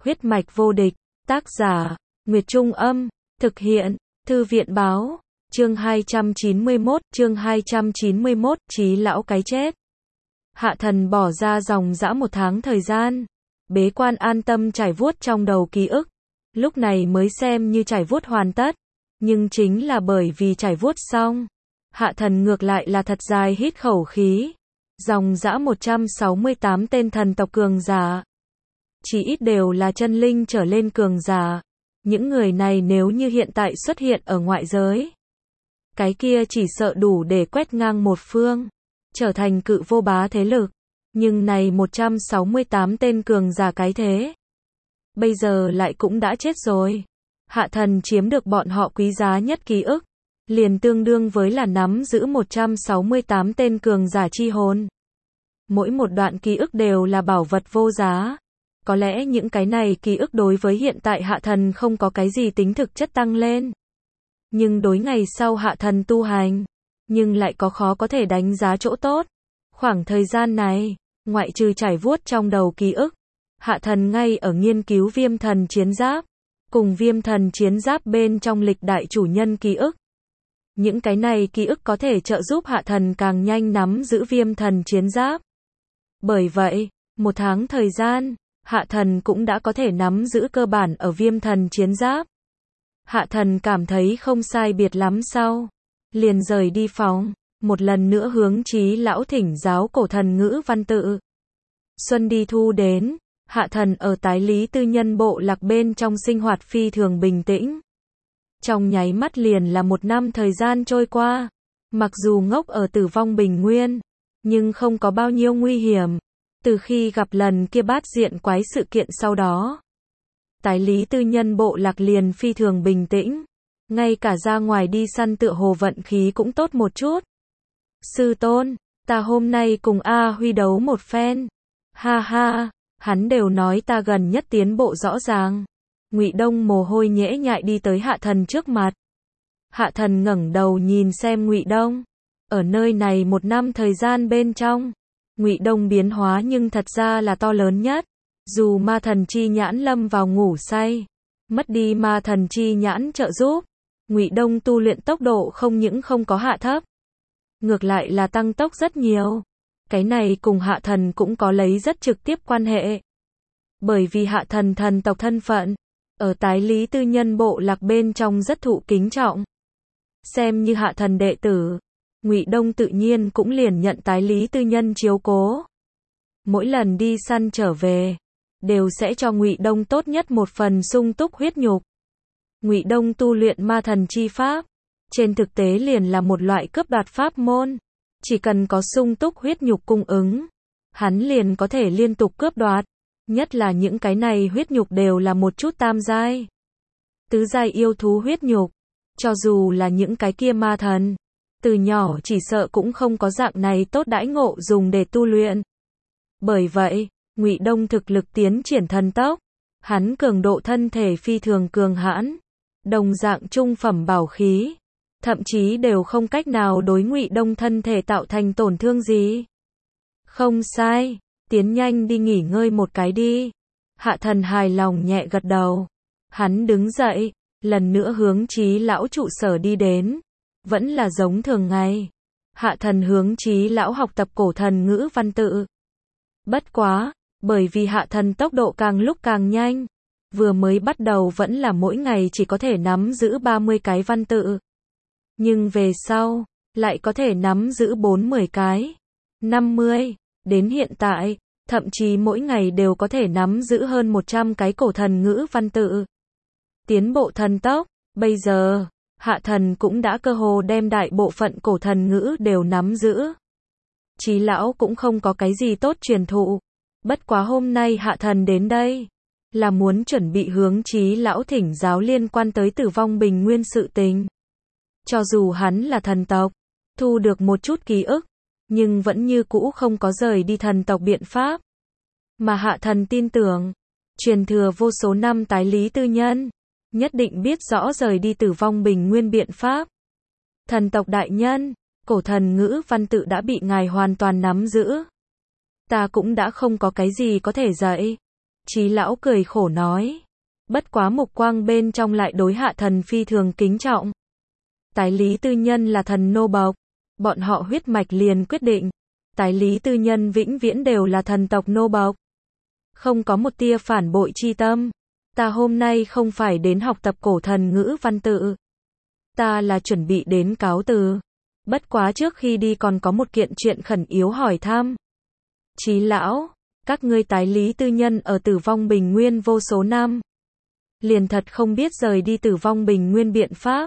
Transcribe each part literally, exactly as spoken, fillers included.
Huyết mạch vô địch, tác giả, Nguyệt Trung Âm, thực hiện, Thư viện Báo, chương hai trăm chín mươi mốt, chương hai trăm chín mươi mốt, Chí lão cái chết. Hạ thần bỏ ra dòng dã một tháng thời gian, bế quan an tâm trải vuốt trong đầu ký ức, lúc này mới xem như trải vuốt hoàn tất, nhưng chính là bởi vì trải vuốt xong, hạ thần ngược lại là thật dài hít khẩu khí, dòng dã một trăm sáu mươi tám tên thần tộc cường giả. Chỉ ít đều là chân linh trở lên cường giả. Những người này nếu như hiện tại xuất hiện ở ngoại giới, cái kia chỉ sợ đủ để quét ngang một phương, trở thành cự vô bá thế lực. Nhưng này một trăm sáu mươi tám tên cường giả cái thế, bây giờ lại cũng đã chết rồi. Hạ thần chiếm được bọn họ quý giá nhất ký ức, liền tương đương với là nắm giữ một trăm sáu mươi tám tên cường giả chi hồn. Mỗi một đoạn ký ức đều là bảo vật vô giá. Có lẽ những cái này ký ức đối với hiện tại hạ thần không có cái gì tính thực chất tăng lên. Nhưng đối ngày sau hạ thần tu hành, nhưng lại có khó có thể đánh giá chỗ tốt. Khoảng thời gian này, ngoại trừ trải vuốt trong đầu ký ức, hạ thần ngay ở nghiên cứu viêm thần chiến giáp, cùng viêm thần chiến giáp bên trong lịch đại chủ nhân ký ức. Những cái này ký ức có thể trợ giúp hạ thần càng nhanh nắm giữ viêm thần chiến giáp. Bởi vậy, một tháng thời gian, hạ thần cũng đã có thể nắm giữ cơ bản ở viêm thần chiến giáp. Hạ thần cảm thấy không sai biệt lắm sau, liền rời đi phòng, một lần nữa hướng Chí lão thỉnh giáo cổ thần ngữ văn tự. Xuân đi thu đến, hạ thần ở tái lý tư nhân bộ lạc bên trong sinh hoạt phi thường bình tĩnh. Trong nháy mắt liền là một năm thời gian trôi qua, mặc dù ngốc ở tử vong bình nguyên, nhưng không có bao nhiêu nguy hiểm. Từ khi gặp lần kia bát diện quái sự kiện sau đó, tái lý tư nhân bộ lạc liền phi thường bình tĩnh, ngay cả ra ngoài đi săn tựa hồ vận khí cũng tốt một chút. Sư tôn, ta hôm nay cùng A Huy đấu một phen. Ha ha, hắn đều nói ta gần nhất tiến bộ rõ ràng. Ngụy Đông mồ hôi nhễ nhại đi tới hạ thần trước mặt. Hạ thần ngẩng đầu nhìn xem Ngụy Đông. Ở nơi này một năm thời gian bên trong, Ngụy Đông biến hóa nhưng thật ra là to lớn nhất. Dù ma thần chi nhãn lâm vào ngủ say, mất đi ma thần chi nhãn trợ giúp, Ngụy Đông tu luyện tốc độ không những không có hạ thấp, ngược lại là tăng tốc rất nhiều. Cái này cùng hạ thần cũng có lấy rất trực tiếp quan hệ. Bởi vì hạ thần thần tộc thân phận, ở tái lý tư nhân bộ lạc bên trong rất thụ kính trọng. Xem như hạ thần đệ tử, Ngụy Đông tự nhiên cũng liền nhận tái lý tư nhân chiếu cố. Mỗi lần đi săn trở về, đều sẽ cho Ngụy Đông tốt nhất một phần sung túc huyết nhục. Ngụy Đông tu luyện ma thần chi pháp, trên thực tế liền là một loại cướp đoạt pháp môn. Chỉ cần có sung túc huyết nhục cung ứng, hắn liền có thể liên tục cướp đoạt. Nhất là những cái này huyết nhục đều là một chút tam giai, tứ giai yêu thú huyết nhục. Cho dù là những cái kia ma thần, từ nhỏ chỉ sợ cũng không có dạng này tốt đãi ngộ dùng để tu luyện. Bởi vậy, Ngụy Đông thực lực tiến triển thần tốc, hắn cường độ thân thể phi thường cường hãn, đồng dạng trung phẩm bảo khí, thậm chí đều không cách nào đối Ngụy Đông thân thể tạo thành tổn thương gì. Không sai, tiến nhanh đi nghỉ ngơi một cái đi. Hạ thần hài lòng nhẹ gật đầu. Hắn đứng dậy, lần nữa hướng Chí lão trụ sở đi đến. Vẫn là giống thường ngày. Hạ thần hướng Chí lão học tập cổ thần ngữ văn tự. Bất quá, bởi vì hạ thần tốc độ càng lúc càng nhanh, vừa mới bắt đầu vẫn là mỗi ngày chỉ có thể nắm giữ ba mươi cái văn tự. Nhưng về sau, lại có thể nắm giữ bốn mươi cái, năm mươi, đến hiện tại, thậm chí mỗi ngày đều có thể nắm giữ hơn một trăm cái cổ thần ngữ văn tự. Tiến bộ thần tốc, bây giờ, hạ thần cũng đã cơ hồ đem đại bộ phận cổ thần ngữ đều nắm giữ. Chí lão cũng không có cái gì tốt truyền thụ. Bất quá hôm nay hạ thần đến đây, là muốn chuẩn bị hướng Chí lão thỉnh giáo liên quan tới tử vong bình nguyên sự tình. Cho dù hắn là thần tộc, thu được một chút ký ức, nhưng vẫn như cũ không có rời đi thần tộc biện pháp. Mà hạ thần tin tưởng, truyền thừa vô số năm tái lý tư nhân, nhất định biết rõ rời đi tử vong bình nguyên biện pháp. Thần tộc đại nhân, cổ thần ngữ văn tự đã bị ngài hoàn toàn nắm giữ. Ta cũng đã không có cái gì có thể dạy. Trí lão cười khổ nói. Bất quá mục quang bên trong lại đối Hạ Thần phi thường kính trọng. Tái Lý Tư Nhân là thần nô bộc, bọn họ huyết mạch liền quyết định, Tái Lý Tư Nhân vĩnh viễn đều là thần tộc nô bộc. Không có một tia phản bội chi tâm. Ta hôm nay không phải đến học tập cổ thần ngữ văn tự. Ta là chuẩn bị đến cáo từ. Bất quá trước khi đi còn có một kiện chuyện khẩn yếu hỏi thăm. Trí lão, các ngươi Tái Lý Tư Nhân ở Tử Vong Bình Nguyên vô số năm. Liền thật không biết rời đi Tử Vong Bình Nguyên biện pháp.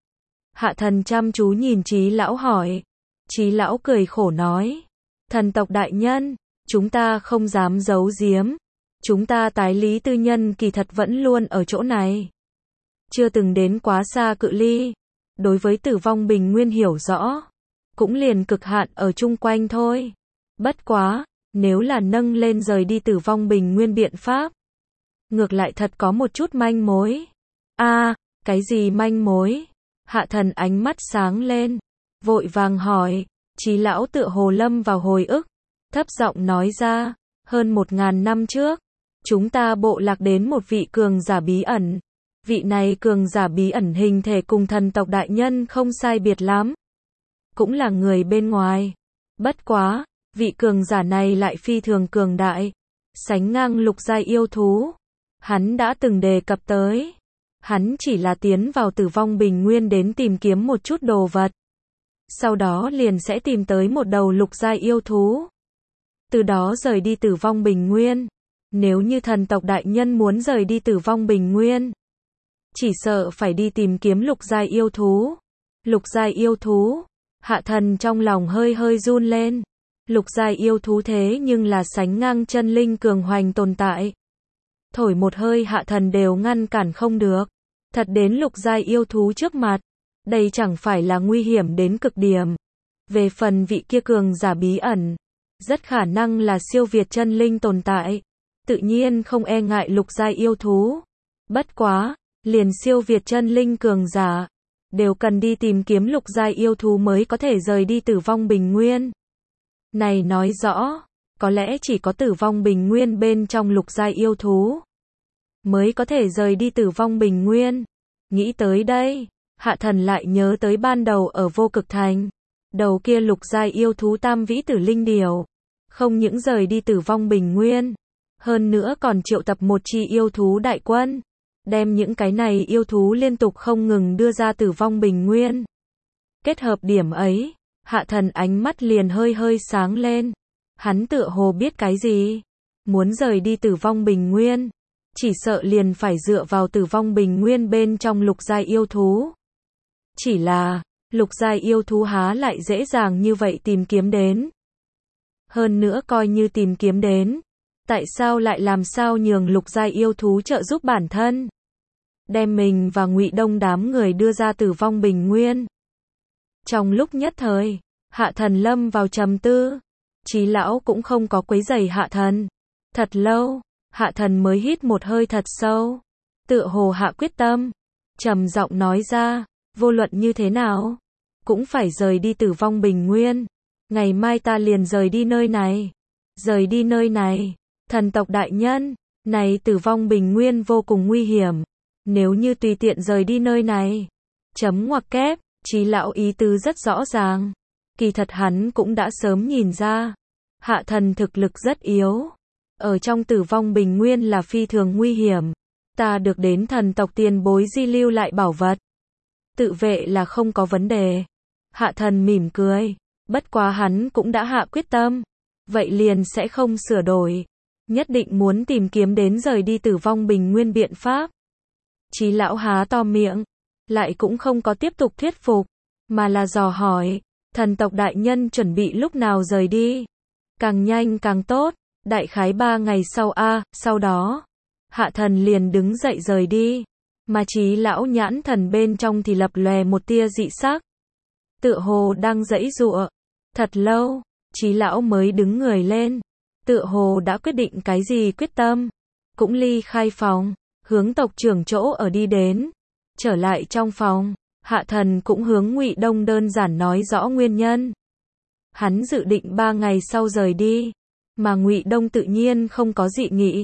Hạ Thần chăm chú nhìn Trí lão hỏi. Trí lão cười khổ nói. Thần tộc đại nhân, chúng ta không dám giấu giếm. Chúng ta Tái Lý Tư Nhân kỳ thật vẫn luôn ở chỗ này. Chưa từng đến quá xa cự ly. Đối với Tử Vong Bình Nguyên hiểu rõ. Cũng liền cực hạn ở chung quanh thôi. Bất quá, nếu là nâng lên rời đi Tử Vong Bình Nguyên biện pháp. Ngược lại thật có một chút manh mối. A, à, cái gì manh mối? Hạ Thần ánh mắt sáng lên. Vội vàng hỏi. Trí lão tựa hồ lâm vào hồi ức. Thấp giọng nói ra. Hơn một ngàn năm trước. Chúng ta bộ lạc đến một vị cường giả bí ẩn. Vị này cường giả bí ẩn hình thể cùng thần tộc đại nhân không sai biệt lắm. Cũng là người bên ngoài. Bất quá, vị cường giả này lại phi thường cường đại. Sánh ngang lục giai yêu thú. Hắn đã từng đề cập tới. Hắn chỉ là tiến vào Tử Vong Bình Nguyên đến tìm kiếm một chút đồ vật. Sau đó liền sẽ tìm tới một đầu lục giai yêu thú. Từ đó rời đi Tử Vong Bình Nguyên. Nếu như thần tộc đại nhân muốn rời đi Tử Vong Bình Nguyên, chỉ sợ phải đi tìm kiếm lục giai yêu thú. Lục giai yêu thú. Hạ Thần trong lòng hơi hơi run lên. Lục giai yêu thú thế nhưng là sánh ngang chân linh cường hoành tồn tại. Thổi một hơi Hạ Thần đều ngăn cản không được. Thật đến lục giai yêu thú trước mặt. Đây chẳng phải là nguy hiểm đến cực điểm. Về phần vị kia cường giả bí ẩn, rất khả năng là siêu việt chân linh tồn tại. Tự nhiên không e ngại lục giai yêu thú. Bất quá, liền siêu việt chân linh cường giả, đều cần đi tìm kiếm lục giai yêu thú mới có thể rời đi Tử Vong Bình Nguyên. Này nói rõ, có lẽ chỉ có Tử Vong Bình Nguyên bên trong lục giai yêu thú mới có thể rời đi Tử Vong Bình Nguyên. Nghĩ tới đây, Hạ Thần lại nhớ tới ban đầu ở Vô Cực Thành. Đầu kia lục giai yêu thú tam vĩ tử linh điểu. Không những rời đi Tử Vong Bình Nguyên. Hơn nữa còn triệu tập một chi yêu thú đại quân. Đem những cái này yêu thú liên tục không ngừng đưa ra Tử Vong Bình Nguyên. Kết hợp điểm ấy, Hạ Thần ánh mắt liền hơi hơi sáng lên. Hắn tựa hồ biết cái gì. Muốn rời đi Tử Vong Bình Nguyên. Chỉ sợ liền phải dựa vào Tử Vong Bình Nguyên bên trong lục giai yêu thú. Chỉ là, lục giai yêu thú há lại dễ dàng như vậy tìm kiếm đến. Hơn nữa coi như tìm kiếm đến. Tại sao lại làm sao nhường lục giai yêu thú trợ giúp bản thân? Đem mình và Ngụy Đông đám người đưa ra Tử Vong Bình Nguyên. Trong lúc nhất thời, Hạ Thần lâm vào trầm tư. Trí lão cũng không có quấy rầy Hạ Thần. Thật lâu, Hạ Thần mới hít một hơi thật sâu. Tựa hồ hạ quyết tâm. Trầm giọng nói ra, vô luận như thế nào, cũng phải rời đi Tử Vong Bình Nguyên. Ngày mai ta liền rời đi nơi này. Rời đi nơi này. Thần tộc đại nhân, này Tử Vong Bình Nguyên vô cùng nguy hiểm. Nếu như tùy tiện rời đi nơi này. Chấm ngoặc kép, Trí lão ý tứ rất rõ ràng. Kỳ thật hắn cũng đã sớm nhìn ra. Hạ Thần thực lực rất yếu. Ở trong Tử Vong Bình Nguyên là phi thường nguy hiểm. Ta được đến thần tộc tiền bối di lưu lại bảo vật. Tự vệ là không có vấn đề. Hạ Thần mỉm cười. Bất quá hắn cũng đã hạ quyết tâm. Vậy liền sẽ không sửa đổi. Nhất định muốn tìm kiếm đến rời đi Tử Vong Bình Nguyên biện pháp. Trí lão há to miệng. Lại cũng không có tiếp tục thuyết phục. Mà là dò hỏi. Thần tộc đại nhân chuẩn bị lúc nào rời đi. Càng nhanh càng tốt. Đại khái ba ngày sau a à, sau đó. Hạ Thần liền đứng dậy rời đi. Mà Trí lão nhãn thần bên trong thì lập lòe một tia dị sắc. Tựa hồ đang giãy giụa. Thật lâu, Trí lão mới đứng người lên. Tựa hồ đã quyết định cái gì quyết tâm. Cũng ly khai phòng, hướng tộc trưởng chỗ ở đi đến. Trở lại trong phòng, Hạ Thần cũng hướng Ngụy Đông đơn giản nói rõ nguyên nhân. Hắn dự định ba ngày sau rời đi. Mà Ngụy Đông tự nhiên không có dị nghị.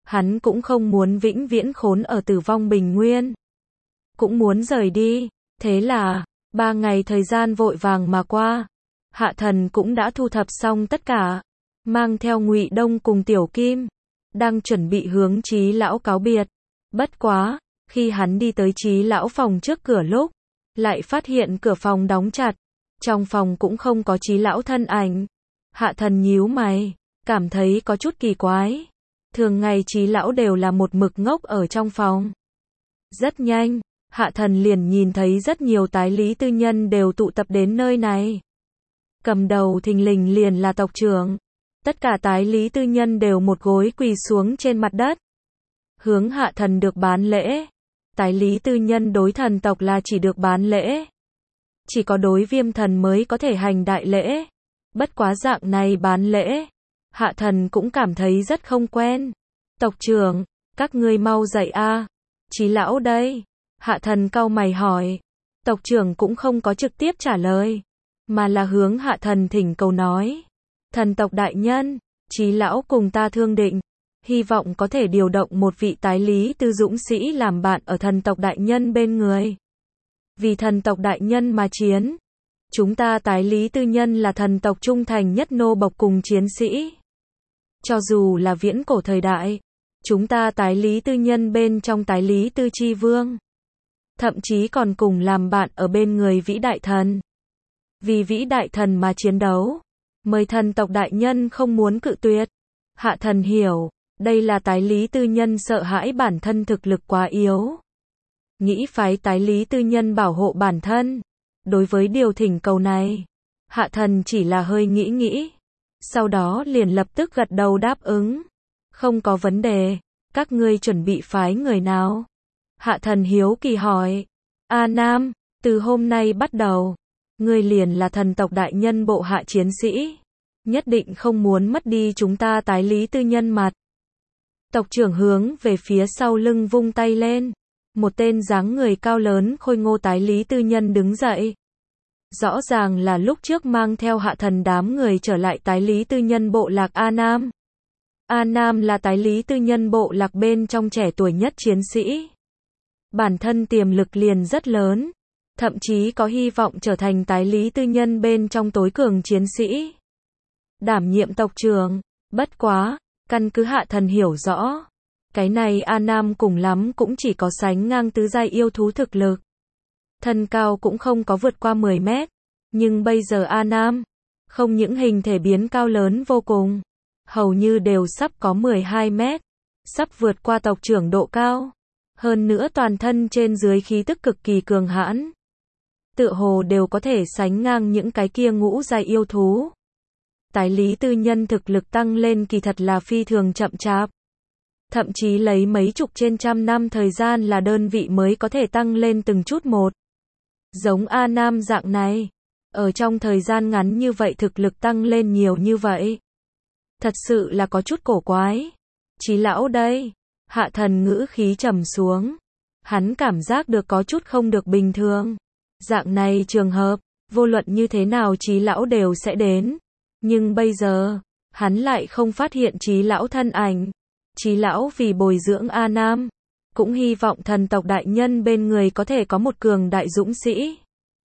Hắn cũng không muốn vĩnh viễn khốn ở tử vong bình nguyên. Cũng muốn rời đi. Thế là, ba ngày thời gian vội vàng mà qua. Hạ Thần cũng đã thu thập xong tất cả. Mang theo Ngụy Đông cùng Tiểu Kim. Đang chuẩn bị hướng Trí Lão cáo biệt. Bất quá, khi hắn đi tới Trí Lão phòng trước cửa lúc, lại phát hiện cửa phòng đóng chặt. Trong phòng cũng không có Trí Lão thân ảnh. Hạ Thần nhíu mày, cảm thấy có chút kỳ quái. Thường ngày Trí Lão đều là một mực ngốc ở trong phòng. Rất nhanh, Hạ Thần liền nhìn thấy rất nhiều tái lý tư nhân đều tụ tập đến nơi này. Cầm đầu thình lình liền là tộc trưởng. Tất cả tái lý tư nhân đều một gối quỳ xuống trên mặt đất. Hướng Hạ Thần được bán lễ. Tái lý tư nhân đối thần tộc là chỉ được bán lễ. Chỉ có đối Viêm thần mới có thể hành đại lễ. Bất quá dạng này bán lễ. Hạ Thần cũng cảm thấy rất không quen. Tộc trưởng, các ngươi mau dậy a. Trí Lão đây. Hạ Thần cau mày hỏi. Tộc trưởng cũng không có trực tiếp trả lời. Mà là hướng Hạ Thần thỉnh cầu nói. Thần tộc đại nhân, Trí Lão cùng ta thương định. Hy vọng có thể điều động một vị tái lý tư dũng sĩ làm bạn ở thần tộc đại nhân bên người. Vì thần tộc đại nhân mà chiến. Chúng ta tái lý tư nhân là thần tộc trung thành nhất nô bộc cùng chiến sĩ. Cho dù là viễn cổ thời đại, chúng ta tái lý tư nhân bên trong tái lý tư chi vương. Thậm chí còn cùng làm bạn ở bên người vĩ đại thần. Vì vĩ đại thần mà chiến đấu. Mời thần tộc đại nhân không muốn cự tuyệt. Hạ Thần hiểu, đây là tái lý tư nhân sợ hãi bản thân thực lực quá yếu. Nghĩ phái tái lý tư nhân bảo hộ bản thân. Đối với điều thỉnh cầu này, Hạ Thần chỉ là hơi nghĩ nghĩ. Sau đó liền lập tức gật đầu đáp ứng. Không có vấn đề, các ngươi chuẩn bị phái người nào? Hạ Thần hiếu kỳ hỏi. A Nam, từ hôm nay bắt đầu, ngươi liền là thần tộc đại nhân bộ hạ chiến sĩ. Nhất định không muốn mất đi chúng ta tái lý tư nhân mặt. Tộc trưởng hướng về phía sau lưng vung tay lên. Một tên dáng người cao lớn khôi ngô tái lý tư nhân đứng dậy. Rõ ràng là lúc trước mang theo Hạ Thần đám người trở lại tái lý tư nhân bộ lạc A Nam. A Nam là tái lý tư nhân bộ lạc bên trong trẻ tuổi nhất chiến sĩ. Bản thân tiềm lực liền rất lớn. Thậm chí có hy vọng trở thành tái lý tư nhân bên trong tối cường chiến sĩ. Đảm nhiệm tộc trưởng. Bất quá, căn cứ Hạ Thần hiểu rõ. Cái này A Nam cùng lắm cũng chỉ có sánh ngang tứ giai yêu thú thực lực. Thân cao cũng không có vượt qua mười mét. Nhưng bây giờ A Nam, không những hình thể biến cao lớn vô cùng. Hầu như đều sắp có mười hai mét. Sắp vượt qua tộc trưởng độ cao. Hơn nữa toàn thân trên dưới khí tức cực kỳ cường hãn. Tựa hồ đều có thể sánh ngang những cái kia ngũ giai yêu thú. Tái lý tư nhân thực lực tăng lên kỳ thật là phi thường chậm chạp. Thậm chí lấy mấy chục trên trăm năm thời gian là đơn vị mới có thể tăng lên từng chút một. Giống A Nam dạng này, ở trong thời gian ngắn như vậy thực lực tăng lên nhiều như vậy. Thật sự là có chút cổ quái. Trí Lão đây, Hạ Thần ngữ khí trầm xuống. Hắn cảm giác được có chút không được bình thường. Dạng này trường hợp, vô luận như thế nào Trí Lão đều sẽ đến. Nhưng bây giờ, hắn lại không phát hiện Trí Lão thân ảnh. Trí Lão vì bồi dưỡng A Nam, cũng hy vọng thần tộc đại nhân bên người có thể có một cường đại dũng sĩ.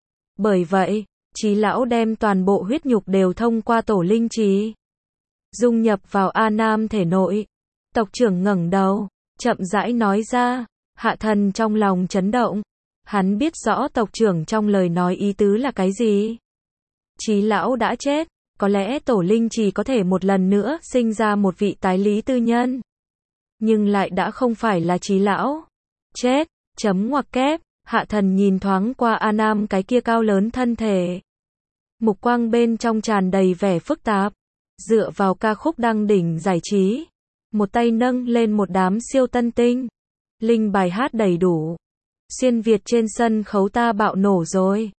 Bởi vậy, Trí Lão đem toàn bộ huyết nhục đều thông qua tổ linh trì, dung nhập vào A Nam thể nội. Tộc trưởng ngẩng đầu, chậm rãi nói ra. Hạ Thần trong lòng chấn động. Hắn biết rõ tộc trưởng trong lời nói ý tứ là cái gì. Trí Lão đã chết, có lẽ tổ linh trì có thể một lần nữa sinh ra một vị tái lý tư nhân. Nhưng lại đã không phải là Trí Lão. Chết, chấm ngoặc kép. Hạ Thần nhìn thoáng qua A Nam cái kia cao lớn thân thể. Mục quang bên trong tràn đầy vẻ phức tạp. Dựa vào ca khúc đăng đỉnh giải trí. Một tay nâng lên một đám siêu tân tinh. Linh bài hát đầy đủ. Xuyên Việt trên sân khấu ta bạo nổ rồi.